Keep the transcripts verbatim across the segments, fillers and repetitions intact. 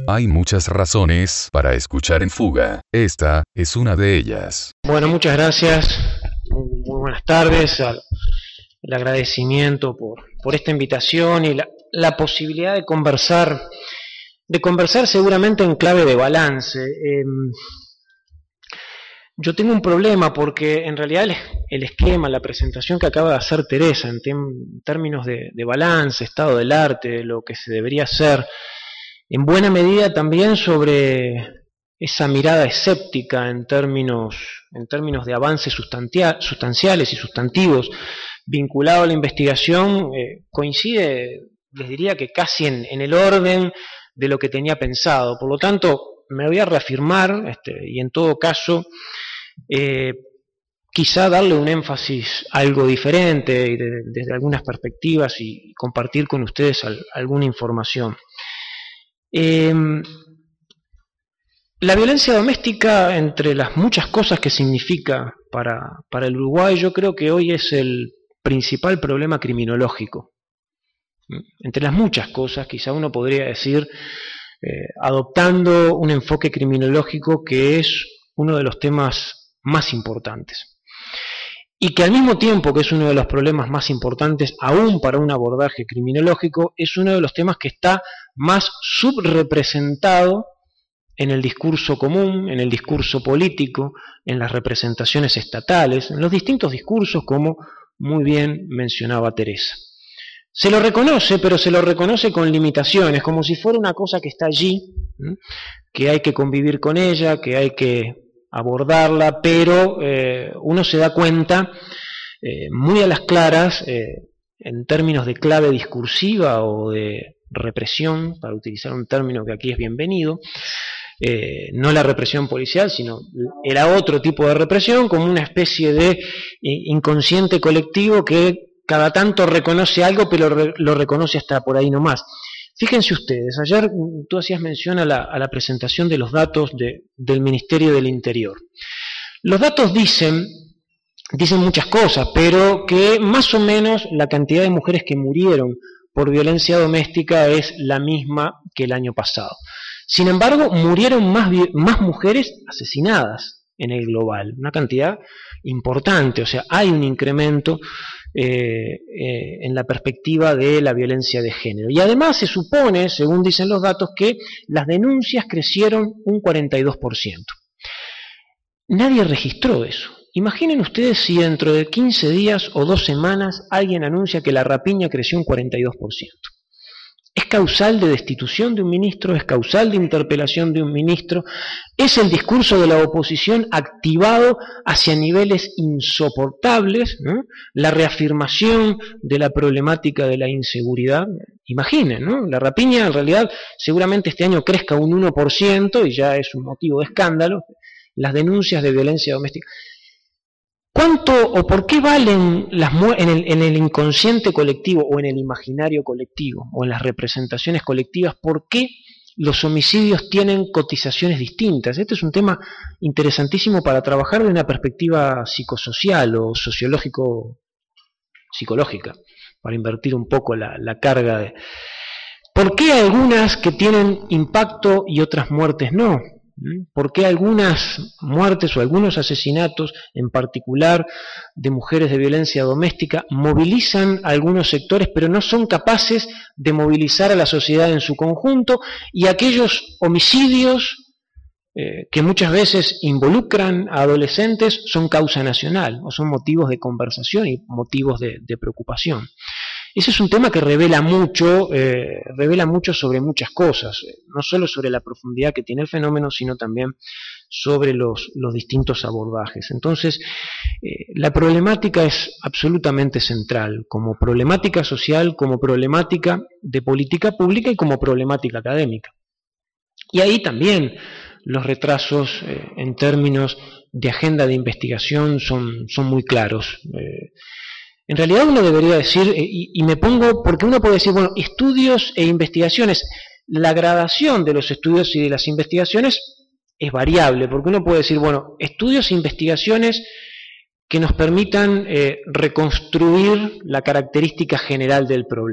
Hay muchas razones para escuchar En Fuga. Esta es una de ellas. Bueno, muchas gracias. Muy buenas tardes. El agradecimiento por, por esta invitación y la, la posibilidad de conversar, de conversar seguramente en clave de balance. Eh, yo tengo un problema porque en realidad el, el esquema, la presentación que acaba de hacer Teresa en, tem, en términos de, de balance, estado del arte, de lo que se debería hacer, en buena medida también sobre esa mirada escéptica en términos, en términos de avances sustanciales y sustantivos vinculado a la investigación, eh, coincide, les diría que casi en, en el orden de lo que tenía pensado. Por lo tanto, me voy a reafirmar este, y en todo caso eh, quizá darle un énfasis algo diferente y de, desde algunas perspectivas y compartir con ustedes al, alguna información. Eh, la violencia doméstica, entre las muchas cosas que significa para, para el Uruguay, yo creo que hoy es el principal problema criminológico. Entre las muchas cosas, quizá uno podría decir, eh, adoptando un enfoque criminológico que es uno de los temas más importantes. Y que al mismo tiempo que es uno de los problemas más importantes, aún para un abordaje criminológico, es uno de los temas que está más subrepresentado en el discurso común, en el discurso político, en las representaciones estatales, en los distintos discursos, como muy bien mencionaba Teresa. Se lo reconoce, pero se lo reconoce con limitaciones, como si fuera una cosa que está allí, ¿sí? Que hay que convivir con ella, que hay que abordarla, pero eh, uno se da cuenta eh, muy a las claras, eh, en términos de clave discursiva o de represión, para utilizar un término que aquí es bienvenido, eh, no la represión policial, sino era otro tipo de represión, como una especie de eh, inconsciente colectivo que cada tanto reconoce algo, pero re, lo reconoce hasta por ahí nomás. Fíjense ustedes, ayer tú hacías mención a la, a la presentación de los datos de, del Ministerio del Interior. Los datos dicen, dicen muchas cosas, pero que más o menos la cantidad de mujeres que murieron por violencia doméstica es la misma que el año pasado. Sin embargo, murieron más, más mujeres asesinadas en el global, una cantidad importante, o sea, hay un incremento eh, eh, en la perspectiva de la violencia de género. Y además se supone, según dicen los datos, que las denuncias crecieron un cuarenta y dos por ciento. Nadie registró eso. Imaginen ustedes si dentro de quince días o dos semanas alguien anuncia que la rapiña creció un cuarenta y dos por ciento. ¿Es causal de destitución de un ministro? ¿Es causal de interpelación de un ministro? ¿Es el discurso de la oposición activado hacia niveles insoportables, ¿no? La reafirmación de la problemática de la inseguridad? Imaginen, ¿no? La rapiña en realidad seguramente este año crezca un uno por ciento y ya es un motivo de escándalo. Las denuncias de violencia doméstica. ¿Cuánto o por qué valen las en el, en el inconsciente colectivo o en el imaginario colectivo o en las representaciones colectivas? ¿Por qué los homicidios tienen cotizaciones distintas? Este es un tema interesantísimo para trabajar de una perspectiva psicosocial o sociológico-psicológica, para invertir un poco la, la carga de... ¿Por qué algunas que tienen impacto y otras muertes no? ¿Por qué algunas muertes o algunos asesinatos, en particular de mujeres de violencia doméstica, movilizan a algunos sectores, pero no son capaces de movilizar a la sociedad en su conjunto, y aquellos homicidios eh, que muchas veces involucran a adolescentes son causa nacional, o son motivos de conversación y motivos de, de preocupación? Ese es un tema que revela mucho, eh, revela mucho sobre muchas cosas, no solo sobre la profundidad que tiene el fenómeno, sino también sobre los, los distintos abordajes. Entonces, eh, la problemática es absolutamente central, como problemática social, como problemática de política pública y como problemática académica. Y ahí también los retrasos eh, en términos de agenda de investigación son, son muy claros. Eh, En realidad uno debería decir, y, y me pongo, porque uno puede decir, bueno, estudios e investigaciones, la gradación de los estudios y de las investigaciones es variable, porque uno puede decir, bueno, estudios e investigaciones que nos permitan eh, reconstruir la característica general del problema.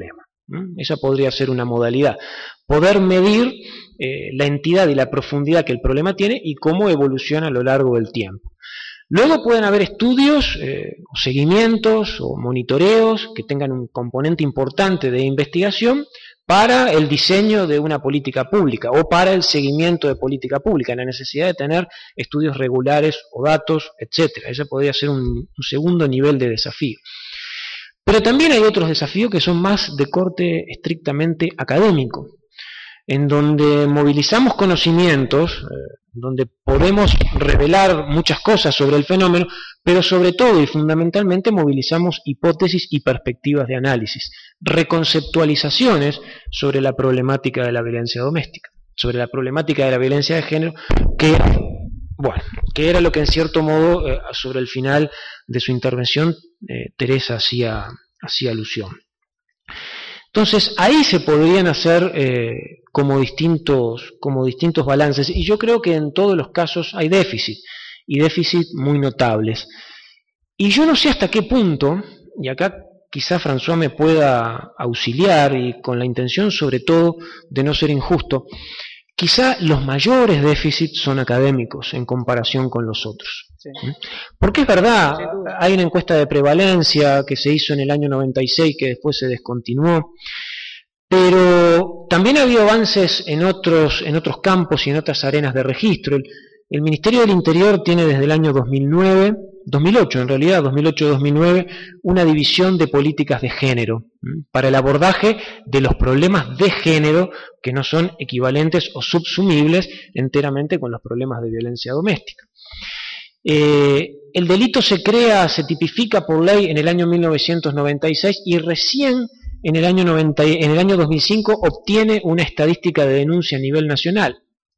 ¿Mm? Esa podría ser una modalidad. Poder medir eh, la entidad y la profundidad que el problema tiene y cómo evoluciona a lo largo del tiempo. Luego pueden haber estudios, eh, o seguimientos o monitoreos que tengan un componente importante de investigación para el diseño de una política pública o para el seguimiento de política pública, la necesidad de tener estudios regulares o datos, etcétera. Ese podría ser un, un segundo nivel de desafío. Pero también hay otros desafíos que son más de corte estrictamente académico, en donde movilizamos conocimientos, eh, donde podemos revelar muchas cosas sobre el fenómeno, pero sobre todo y fundamentalmente movilizamos hipótesis y perspectivas de análisis, reconceptualizaciones sobre la problemática de la violencia doméstica, sobre la problemática de la violencia de género, que, bueno, que era lo que en cierto modo, eh, sobre el final de su intervención, eh, Teresa hacía, hacía alusión. Entonces, ahí se podrían hacer eh, como, distintos, como distintos balances, y yo creo que en todos los casos hay déficit, y déficit muy notables. Y yo no sé hasta qué punto, y acá quizá François me pueda auxiliar, y con la intención sobre todo de no ser injusto, quizá los mayores déficits son académicos en comparación con los otros. Sí. Porque es verdad, hay una encuesta de prevalencia que se hizo en el año noventa y seis que después se descontinuó, pero también ha habido avances en otros, en otros campos y en otras arenas de registro. El, el Ministerio del Interior tiene desde el año dos mil nueve, dos mil ocho en realidad, dos mil ocho a dos mil nueve, una división de políticas de género para el abordaje de los problemas de género que no son equivalentes o subsumibles enteramente con los problemas de violencia doméstica. Eh, el delito se crea, se tipifica por ley en el año mil novecientos noventa y seis y recién en el año, noventa, en el año dos mil cinco obtiene una estadística de denuncia a nivel nacional.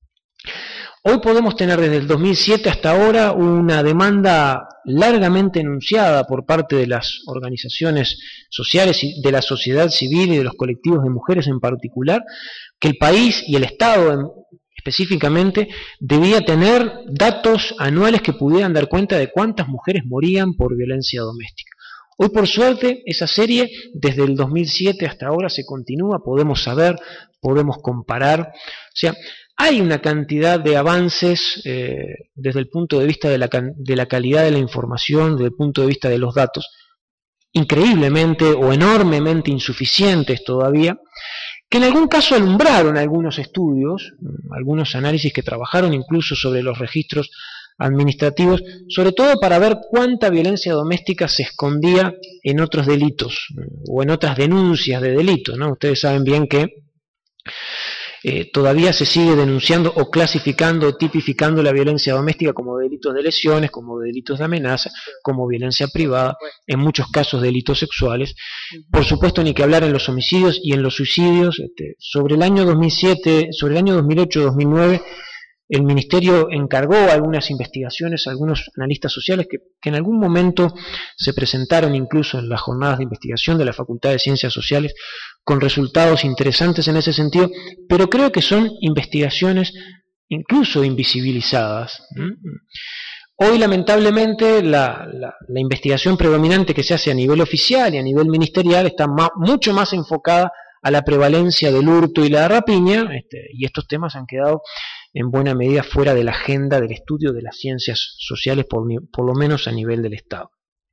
Hoy podemos tener desde el dos mil siete hasta ahora una demanda largamente enunciada por parte de las organizaciones sociales, de la sociedad civil y de los colectivos de mujeres en particular, que el país y el Estado en, específicamente debía tener datos anuales que pudieran dar cuenta de cuántas mujeres morían por violencia doméstica. Hoy por suerte esa serie desde el dos mil siete hasta ahora se continúa, podemos saber, podemos comparar, o sea, hay una cantidad de avances eh, desde el punto de vista de la, de la calidad de la información, desde el punto de vista de los datos, increíblemente o enormemente insuficientes todavía, que en algún caso alumbraron algunos estudios, algunos análisis que trabajaron incluso sobre los registros administrativos, sobre todo para ver cuánta violencia doméstica se escondía en otros delitos o en otras denuncias de delitos, ¿no? Ustedes saben bien que Eh, todavía se sigue denunciando o clasificando o tipificando la violencia doméstica como delitos de lesiones, como delitos de amenaza, como violencia privada, en muchos casos delitos sexuales. Por supuesto, ni que hablar en los homicidios y en los suicidios. Este, sobre el año dos mil siete, sobre el año dos mil ocho dos mil nueve, el Ministerio encargó algunas investigaciones a algunos analistas sociales que, que en algún momento se presentaron incluso en las jornadas de investigación de la Facultad de Ciencias Sociales con resultados interesantes en ese sentido, pero creo que son investigaciones incluso invisibilizadas. Hoy, lamentablemente, la, la, la investigación predominante que se hace a nivel oficial y a nivel ministerial está ma, mucho más enfocada a la prevalencia del hurto y la rapiña, este, y estos temas han quedado en buena medida fuera de la agenda del estudio de las ciencias sociales, por, por lo menos a nivel del Estado.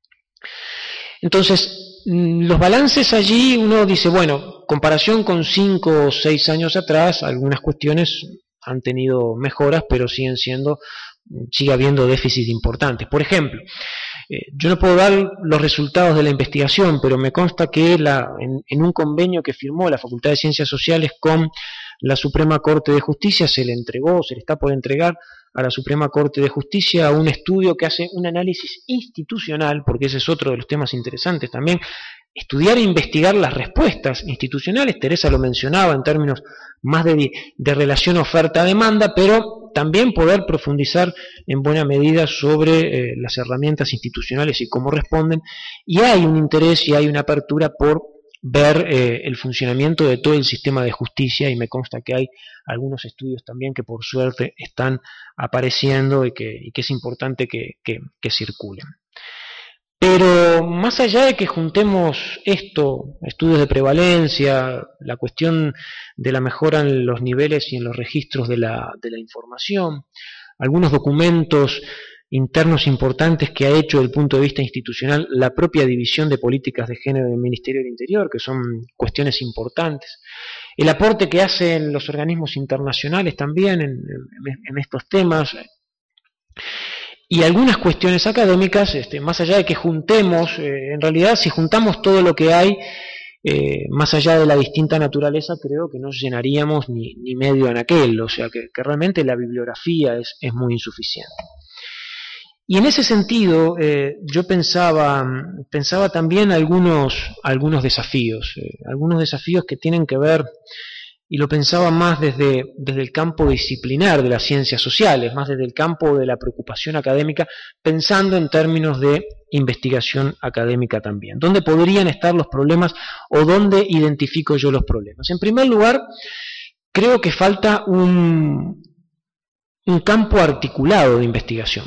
Entonces, los balances allí, uno dice, bueno, comparación con cinco o seis años atrás, algunas cuestiones han tenido mejoras, pero siguen siendo, sigue habiendo déficits importantes. Por ejemplo, eh, yo no puedo dar los resultados de la investigación, pero me consta que la, en, en un convenio que firmó la Facultad de Ciencias Sociales con la Suprema Corte de Justicia, se le entregó, se le está por entregar a la Suprema Corte de Justicia un estudio que hace un análisis institucional, porque ese es otro de los temas interesantes también, estudiar e investigar las respuestas institucionales. Teresa lo mencionaba en términos más de, de relación oferta-demanda, pero también poder profundizar en buena medida sobre eh, las herramientas institucionales y cómo responden, y hay un interés y hay una apertura por ver eh, el funcionamiento de todo el sistema de justicia, y me consta que hay algunos estudios también que por suerte están apareciendo y que, y que es importante que, que, que circulen. Pero más allá de que juntemos esto, estudios de prevalencia, la cuestión de la mejora en los niveles y en los registros de la, de la información, algunos documentos internos importantes que ha hecho desde el punto de vista institucional la propia División de Políticas de Género del Ministerio del Interior, que son cuestiones importantes, el aporte que hacen los organismos internacionales también en, en, en estos temas, y algunas cuestiones académicas, este, más allá de que juntemos, eh, en realidad si juntamos todo lo que hay, eh, más allá de la distinta naturaleza, creo que no llenaríamos ni, ni medio anaquel, o sea que, que realmente la bibliografía es, es muy insuficiente. Y en ese sentido, eh, yo pensaba, pensaba también algunos, algunos desafíos, eh, algunos desafíos que tienen que ver, y lo pensaba más desde, desde el campo disciplinar de las ciencias sociales, más desde el campo de la preocupación académica, pensando en términos de investigación académica también. ¿Dónde podrían estar los problemas o dónde identifico yo los problemas? En primer lugar, creo que falta un, un campo articulado de investigación.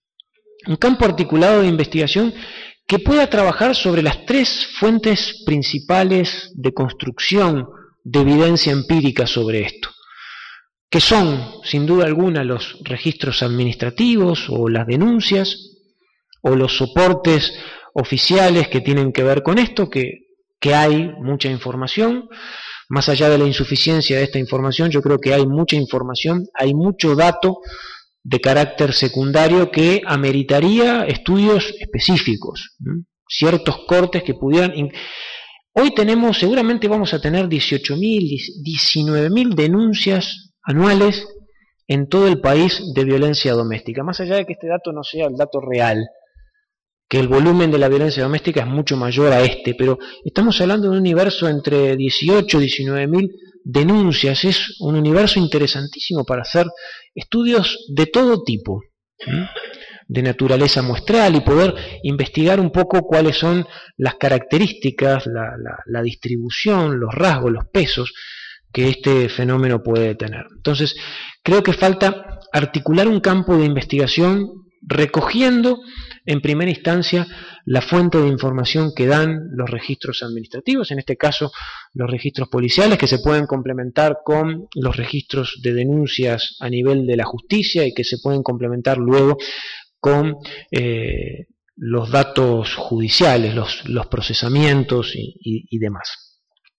Un campo articulado de investigación que pueda trabajar sobre las tres fuentes principales de construcción de evidencia empírica sobre esto, que son, sin duda alguna, los registros administrativos o las denuncias, o los soportes oficiales que tienen que ver con esto, que, que hay mucha información. Más allá de la insuficiencia de esta información, yo creo que hay mucha información, hay mucho dato de carácter secundario que ameritaría estudios específicos, ¿no? Ciertos cortes que pudieran... Hoy tenemos, seguramente vamos a tener dieciocho mil, diecinueve mil denuncias anuales en todo el país de violencia doméstica. Más allá de que este dato no sea el dato real, que el volumen de la violencia doméstica es mucho mayor a este, pero estamos hablando de un universo entre dieciocho y diecinueve mil denuncias. Es un universo interesantísimo para hacer estudios de todo tipo, ¿sí?, de naturaleza muestral, y poder investigar un poco cuáles son las características, la, la, la distribución, los rasgos, los pesos que este fenómeno puede tener. Entonces, creo que falta articular un campo de investigación recogiendo en primera instancia la fuente de información que dan los registros administrativos, en este caso los registros policiales, que se pueden complementar con los registros de denuncias a nivel de la justicia y que se pueden complementar luego con eh, los datos judiciales, los, los procesamientos y, y, y demás.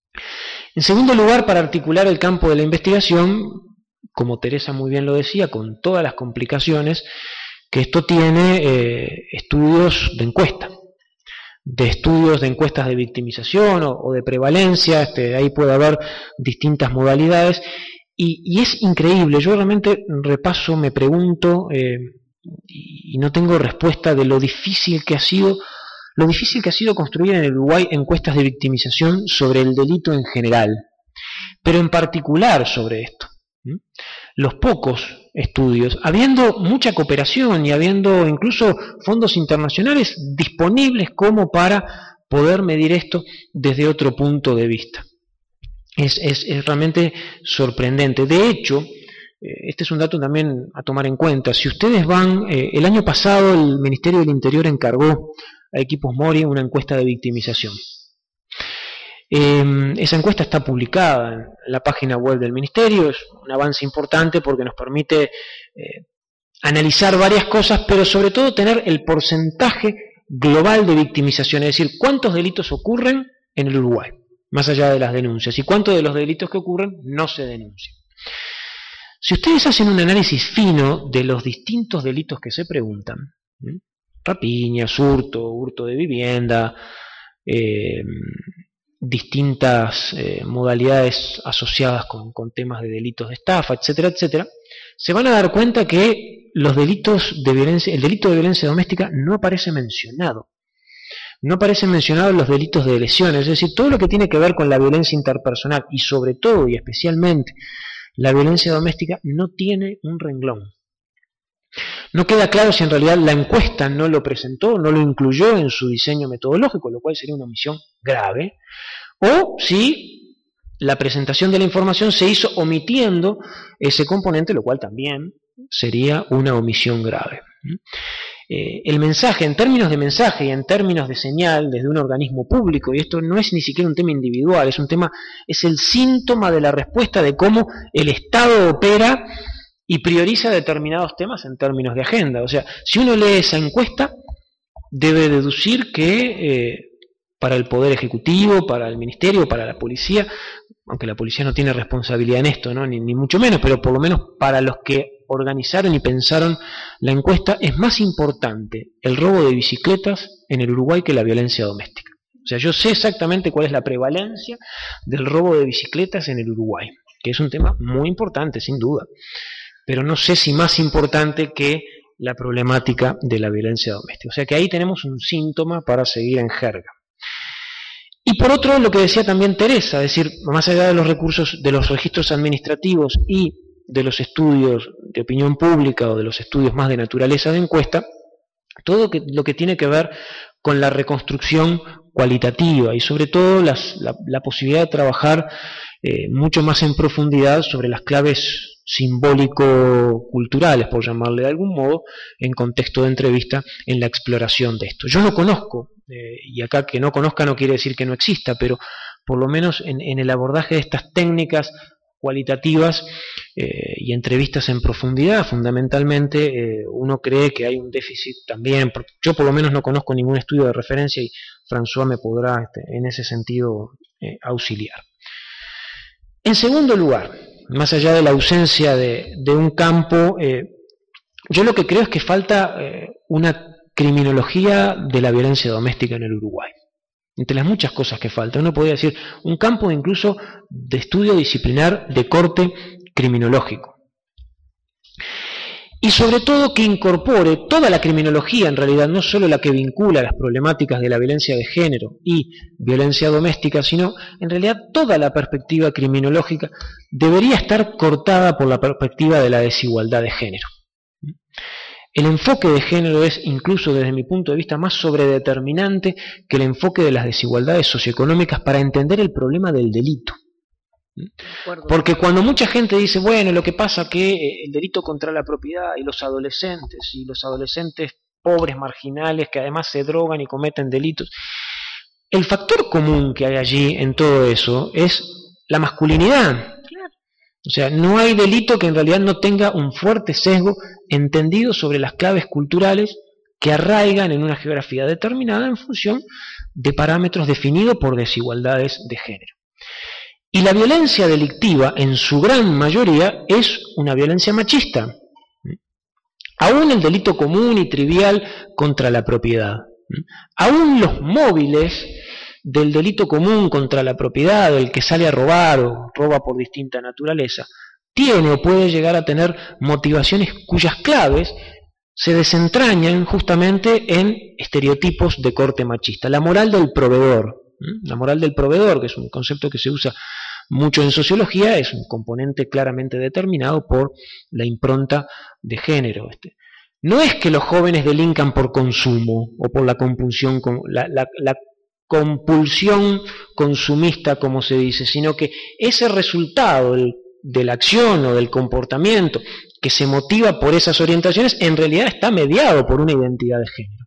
En segundo lugar, para articular el campo de la investigación, como Teresa muy bien lo decía, con todas las complicaciones que esto tiene, eh, estudios de encuesta, de estudios de encuestas de victimización o, o de prevalencia, este, ahí puede haber distintas modalidades, y, y es increíble. Yo realmente repaso, me pregunto, eh, y no tengo respuesta de lo difícil que ha sido, lo difícil que ha sido construir en el Uruguay encuestas de victimización sobre el delito en general, pero en particular sobre esto. ¿Mm? Los pocos estudios, habiendo mucha cooperación y habiendo incluso fondos internacionales disponibles como para poder medir esto desde otro punto de vista. Es, es, es realmente sorprendente. De hecho, este es un dato también a tomar en cuenta. Si ustedes van, eh, el año pasado el Ministerio del Interior encargó a Equipos Mori una encuesta de victimización. Eh, esa encuesta está publicada en la página web del Ministerio, es un avance importante porque nos permite eh, analizar varias cosas, pero sobre todo tener el porcentaje global de victimización, es decir, cuántos delitos ocurren en el Uruguay, más allá de las denuncias, y cuántos de los delitos que ocurren no se denuncian. Si ustedes hacen un análisis fino de los distintos delitos que se preguntan, ¿sí?, rapiña, hurto, hurto de vivienda, eh, distintas eh, modalidades asociadas con, con temas de delitos de estafa, etcétera, etcétera, se van a dar cuenta que los delitos de violencia, el delito de violencia doméstica no aparece mencionado. No aparece mencionado en los delitos de lesiones, es decir, todo lo que tiene que ver con la violencia interpersonal y sobre todo y especialmente la violencia doméstica no tiene un renglón. No queda claro si en realidad la encuesta no lo presentó, no lo incluyó en su diseño metodológico, lo cual sería una omisión grave, o si la presentación de la información se hizo omitiendo ese componente, lo cual también sería una omisión grave. eh, el mensaje, en términos de mensaje y en términos de señal desde un organismo público, y esto no es ni siquiera un tema individual, es un tema, es el síntoma de la respuesta de cómo el Estado opera y prioriza determinados temas en términos de agenda. O sea, si uno lee esa encuesta, debe deducir que eh, para el Poder Ejecutivo, para el Ministerio, para la Policía, aunque la Policía no tiene responsabilidad en esto, ¿no? ni, ni mucho menos, pero por lo menos para los que organizaron y pensaron la encuesta, es más importante el robo de bicicletas en el Uruguay que la violencia doméstica. O sea, yo sé exactamente cuál es la prevalencia del robo de bicicletas en el Uruguay, que es un tema muy importante, sin duda, pero no sé si más importante que la problemática de la violencia doméstica. O sea que ahí tenemos un síntoma para seguir en jerga. Y por otro, lo que decía también Teresa, es decir, más allá de los recursos, de los registros administrativos y de los estudios de opinión pública o de los estudios más de naturaleza de encuesta, todo que, lo que tiene que ver con la reconstrucción cualitativa y sobre todo las, la, la posibilidad de trabajar eh, mucho más en profundidad sobre las claves simbólico-culturales, por llamarle de algún modo, en contexto de entrevista, en la exploración de esto. Yo no conozco, eh, y acá que no conozca no quiere decir que no exista, pero por lo menos en, en el abordaje de estas técnicas cualitativas eh, y entrevistas en profundidad, fundamentalmente, eh, uno cree que hay un déficit también. Yo por lo menos no conozco ningún estudio de referencia y François me podrá este, en ese sentido eh, auxiliar. En segundo lugar, más allá de la ausencia de, de un campo, eh, yo lo que creo es que falta eh, una criminología de la violencia doméstica en el Uruguay. Entre las muchas cosas que faltan, uno podría decir un campo incluso de estudio disciplinar de corte criminológico. Y sobre todo que incorpore toda la criminología, en realidad, no solo la que vincula las problemáticas de la violencia de género y violencia doméstica, sino en realidad toda la perspectiva criminológica debería estar cortada por la perspectiva de la desigualdad de género. El enfoque de género es, incluso desde mi punto de vista, más sobredeterminante que el enfoque de las desigualdades socioeconómicas para entender el problema del delito. Porque cuando mucha gente dice, bueno, lo que pasa es que el delito contra la propiedad y los adolescentes, y los adolescentes pobres, marginales, que además se drogan y cometen delitos, el factor común que hay allí en todo eso es la masculinidad. O sea, no hay delito que en realidad no tenga un fuerte sesgo entendido sobre las claves culturales que arraigan en una geografía determinada en función de parámetros definidos por desigualdades de género. Y la violencia delictiva, en su gran mayoría, es una violencia machista. Aún el delito común y trivial contra la propiedad. Aún los móviles del delito común contra la propiedad, el que sale a robar o roba por distinta naturaleza, tiene o puede llegar a tener motivaciones cuyas claves se desentrañan justamente en estereotipos de corte machista. La moral del proveedor, la moral del proveedor, que es un concepto que se usa mucho en sociología, es un componente claramente determinado por la impronta de género. No es que los jóvenes delincan por consumo o por la compulsión, la, la, la compulsión consumista, como se dice, sino que ese resultado del, de la acción o del comportamiento que se motiva por esas orientaciones, en realidad está mediado por una identidad de género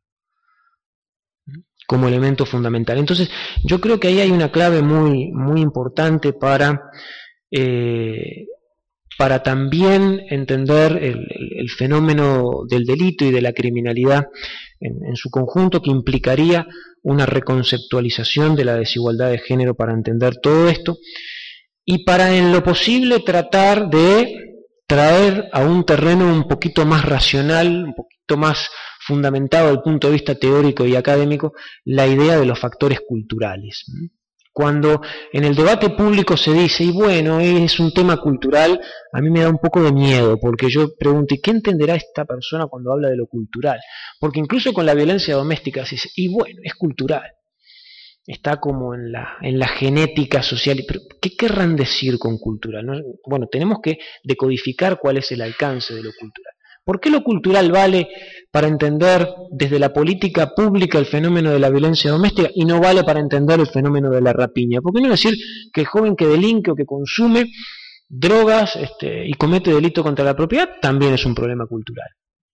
como elemento fundamental. Entonces, yo creo que ahí hay una clave muy, muy importante para, eh, para también entender el, el, el fenómeno del delito y de la criminalidad en, en su conjunto, que implicaría una reconceptualización de la desigualdad de género para entender todo esto, y para en lo posible tratar de traer a un terreno un poquito más racional, un poquito más fundamentado desde el punto de vista teórico y académico, la idea de los factores culturales. Cuando en el debate público se dice, y bueno, es un tema cultural, a mí me da un poco de miedo, porque yo pregunto, ¿y qué entenderá esta persona cuando habla de lo cultural? Porque incluso con la violencia doméstica se dice, y bueno, es cultural, está como en la, en la genética social, pero ¿qué querrán decir con cultural? ¿No? Bueno, tenemos que decodificar cuál es el alcance de lo cultural. ¿Por qué lo cultural vale para entender desde la política pública el fenómeno de la violencia doméstica y no vale para entender el fenómeno de la rapiña? ¿Por qué no decir que el joven que delinque o que consume drogas este, y comete delito contra la propiedad también es un problema cultural?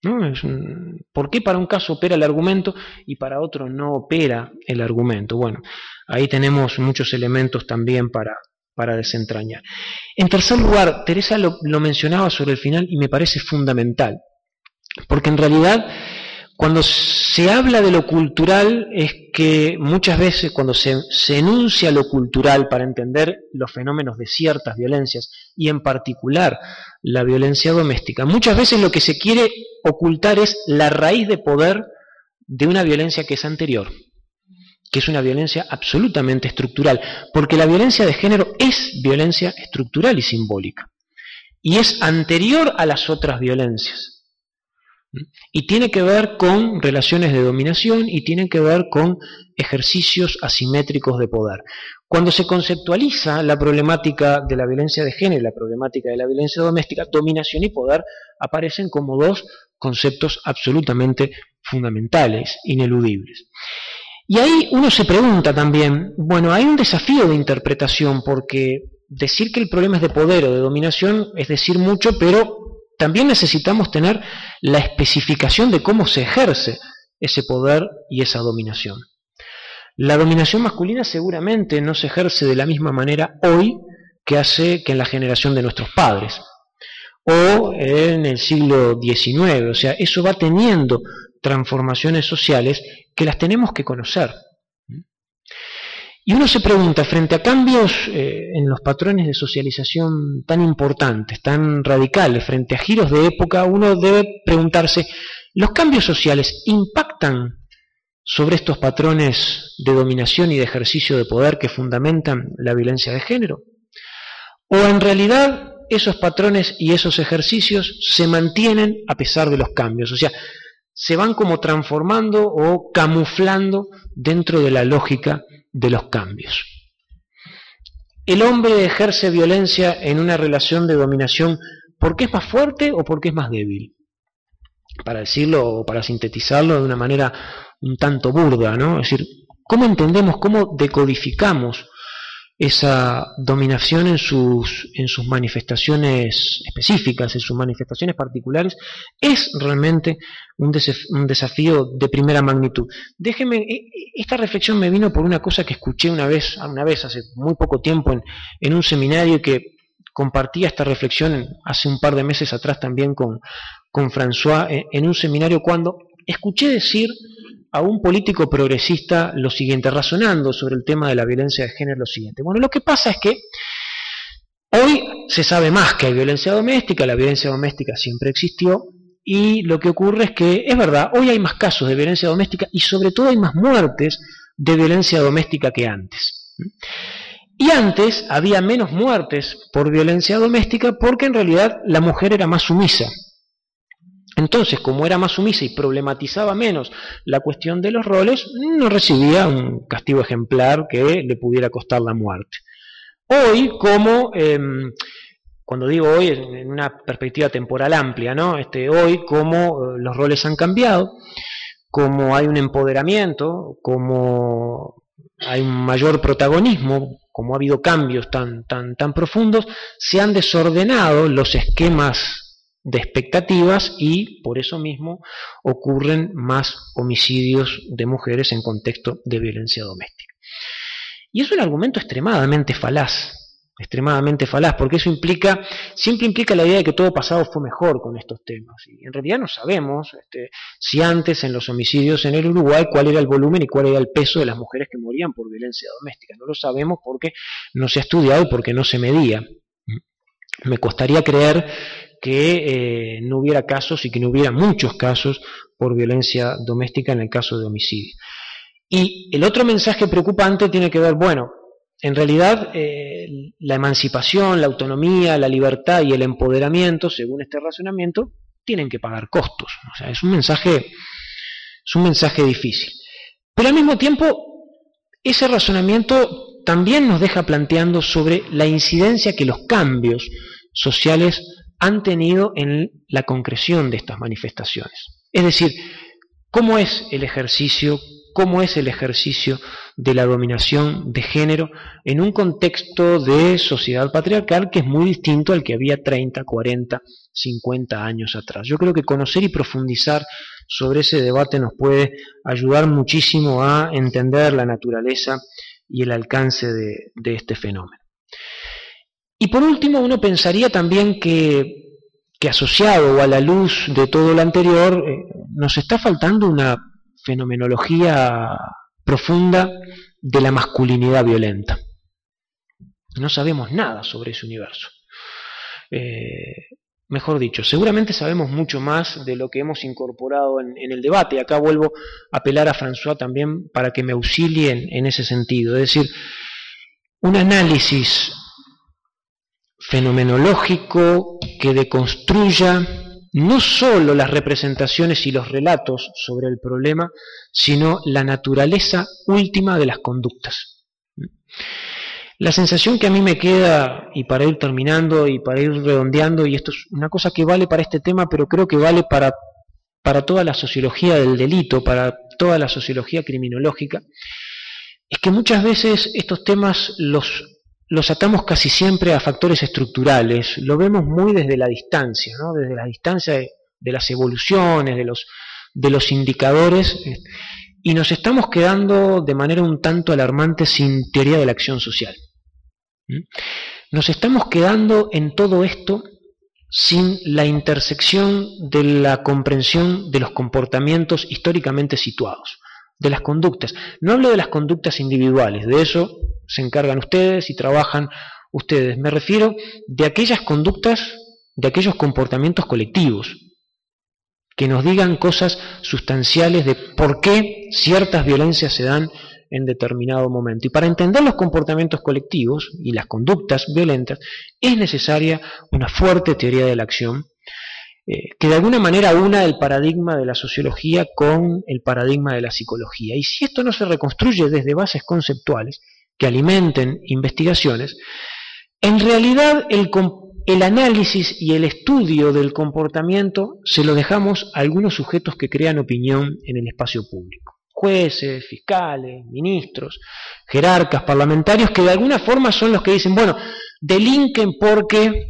¿no? Es un, ¿por qué para un caso opera el argumento y para otro no opera el argumento? Bueno, ahí tenemos muchos elementos también para, para desentrañar. En tercer lugar, Teresa lo, lo mencionaba sobre el final y me parece fundamental, porque en realidad cuando se habla de lo cultural es que muchas veces cuando se, se enuncia lo cultural para entender los fenómenos de ciertas violencias y en particular la violencia doméstica, muchas veces lo que se quiere ocultar es la raíz de poder de una violencia que es anterior, que es una violencia absolutamente estructural, porque la violencia de género es violencia estructural y simbólica, y es anterior a las otras violencias. Y tiene que ver con relaciones de dominación y tiene que ver con ejercicios asimétricos de poder. Cuando se conceptualiza la problemática de la violencia de género y la problemática de la violencia doméstica, dominación y poder aparecen como dos conceptos absolutamente fundamentales, ineludibles. Y ahí uno se pregunta también, bueno, hay un desafío de interpretación, porque decir que el problema es de poder o de dominación es decir mucho, pero también necesitamos tener la especificación de cómo se ejerce ese poder y esa dominación. La dominación masculina seguramente no se ejerce de la misma manera hoy que hace que en la generación de nuestros padres o en el siglo diecinueve. O sea, eso va teniendo transformaciones sociales que las tenemos que conocer. Y uno se pregunta, frente a cambios eh, en los patrones de socialización tan importantes, tan radicales, frente a giros de época, uno debe preguntarse, ¿los cambios sociales impactan sobre estos patrones de dominación y de ejercicio de poder que fundamentan la violencia de género? ¿O en realidad esos patrones y esos ejercicios se mantienen a pesar de los cambios? O sea, se van como transformando o camuflando dentro de la lógica de los cambios. El hombre ejerce violencia en una relación de dominación porque es más fuerte o porque es más débil. Para decirlo o para sintetizarlo de una manera un tanto burda, ¿no? Es decir, ¿cómo entendemos, cómo decodificamos esa dominación en sus, en sus manifestaciones específicas, en sus manifestaciones particulares? Es realmente un, desaf- un desafío de primera magnitud. Déjeme, esta reflexión me vino por una cosa que escuché una vez, una vez hace muy poco tiempo en, en un seminario, que compartía esta reflexión hace un par de meses atrás también con, con François en, en un seminario, cuando escuché decir a un político progresista lo siguiente, razonando sobre el tema de la violencia de género, lo siguiente. Bueno, lo que pasa es que hoy se sabe más que hay violencia doméstica, la violencia doméstica siempre existió, y lo que ocurre es que, es verdad, hoy hay más casos de violencia doméstica y sobre todo hay más muertes de violencia doméstica que antes. Y antes había menos muertes por violencia doméstica porque en realidad la mujer era más sumisa. Entonces, como era más sumisa y problematizaba menos la cuestión de los roles, no recibía un castigo ejemplar que le pudiera costar la muerte. Hoy, como, eh, cuando digo hoy, en una perspectiva temporal amplia, ¿no? Este, hoy, como eh, los roles han cambiado, como hay un empoderamiento, como hay un mayor protagonismo, como ha habido cambios tan, tan, tan profundos, se han desordenado los esquemas de expectativas y por eso mismo ocurren más homicidios de mujeres en contexto de violencia doméstica. Y es un argumento extremadamente falaz, extremadamente falaz, porque eso implica, siempre implica la idea de que todo pasado fue mejor con estos temas. Y en realidad no sabemos este, si antes en los homicidios en el Uruguay cuál era el volumen y cuál era el peso de las mujeres que morían por violencia doméstica. No lo sabemos porque no se ha estudiado y porque no se medía. Me costaría creer que eh, no hubiera casos y que no hubiera muchos casos por violencia doméstica en el caso de homicidio. Y el otro mensaje preocupante tiene que ver, bueno, en realidad eh, la emancipación, la autonomía, la libertad y el empoderamiento, según este razonamiento, tienen que pagar costos. O sea, es un mensaje, es un mensaje difícil. Pero al mismo tiempo, ese razonamiento también nos deja planteando sobre la incidencia que los cambios sociales han tenido en la concreción de estas manifestaciones. Es decir, ¿cómo es el ejercicio cómo es el ejercicio de la dominación de género en un contexto de sociedad patriarcal que es muy distinto al que había treinta, cuarenta, cincuenta años atrás. Yo creo que conocer y profundizar sobre ese debate nos puede ayudar muchísimo a entender la naturaleza y el alcance de, de este fenómeno. Y por último, uno pensaría también que, que asociado o a la luz de todo lo anterior, eh, nos está faltando una fenomenología profunda de la masculinidad violenta. No sabemos nada sobre ese universo. Eh, mejor dicho, seguramente sabemos mucho más de lo que hemos incorporado en, en el debate. Acá vuelvo a apelar a François también para que me auxilien en ese sentido. Es decir, un análisis fenomenológico que deconstruya no solo las representaciones y los relatos sobre el problema, sino la naturaleza última de las conductas. La sensación que a mí me queda, y para ir terminando y para ir redondeando, y esto es una cosa que vale para este tema, pero creo que vale para, para toda la sociología del delito, para toda la sociología criminológica, es que muchas veces estos temas los, los atamos casi siempre a factores estructurales, lo vemos muy desde la distancia, ¿no? Desde la distancia de, de las evoluciones, de los, de los indicadores, y nos estamos quedando de manera un tanto alarmante sin teoría de la acción social. Nos estamos quedando en todo esto sin la intersección de la comprensión de los comportamientos históricamente situados, de las conductas. No hablo de las conductas individuales, de eso se encargan ustedes y trabajan ustedes. Me refiero de aquellas conductas, de aquellos comportamientos colectivos, que nos digan cosas sustanciales de por qué ciertas violencias se dan en determinado momento. Y para entender los comportamientos colectivos y las conductas violentas es necesaria una fuerte teoría de la acción eh, que de alguna manera una el paradigma de la sociología con el paradigma de la psicología. Y si esto no se reconstruye desde bases conceptuales que alimenten investigaciones, en realidad el comportamiento El análisis y el estudio del comportamiento se lo dejamos a algunos sujetos que crean opinión en el espacio público. Jueces, fiscales, ministros, jerarcas, parlamentarios, que de alguna forma son los que dicen, bueno, delinquen porque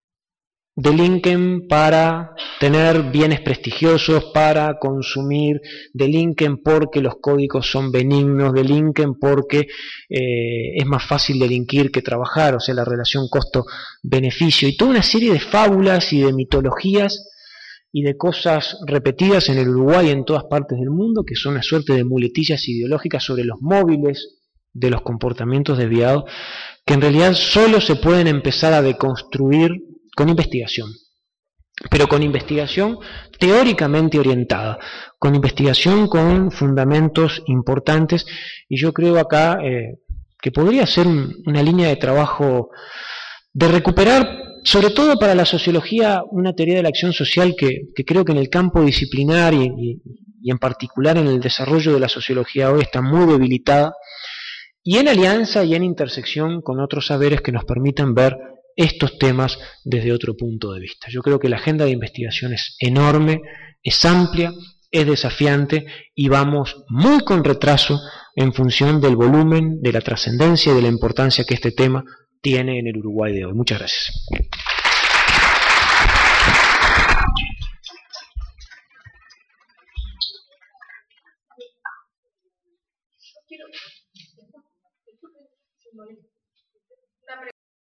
delinquen para tener bienes prestigiosos, para consumir, delinquen porque los códigos son benignos, delinquen porque eh, es más fácil delinquir que trabajar, o sea, la relación costo-beneficio, y toda una serie de fábulas y de mitologías y de cosas repetidas en el Uruguay y en todas partes del mundo, que son una suerte de muletillas ideológicas sobre los móviles de los comportamientos desviados, que en realidad solo se pueden empezar a deconstruir con investigación, pero con investigación teóricamente orientada, con investigación con fundamentos importantes, y yo creo acá eh, que podría ser un, una línea de trabajo de recuperar, sobre todo para la sociología, una teoría de la acción social que, que creo que en el campo disciplinar y, y, y en particular en el desarrollo de la sociología hoy está muy debilitada, y en alianza y en intersección con otros saberes que nos permitan ver estos temas desde otro punto de vista. Yo creo que la agenda de investigación es enorme, es amplia, es desafiante y vamos muy con retraso en función del volumen, de la trascendencia y de la importancia que este tema tiene en el Uruguay de hoy. Muchas gracias.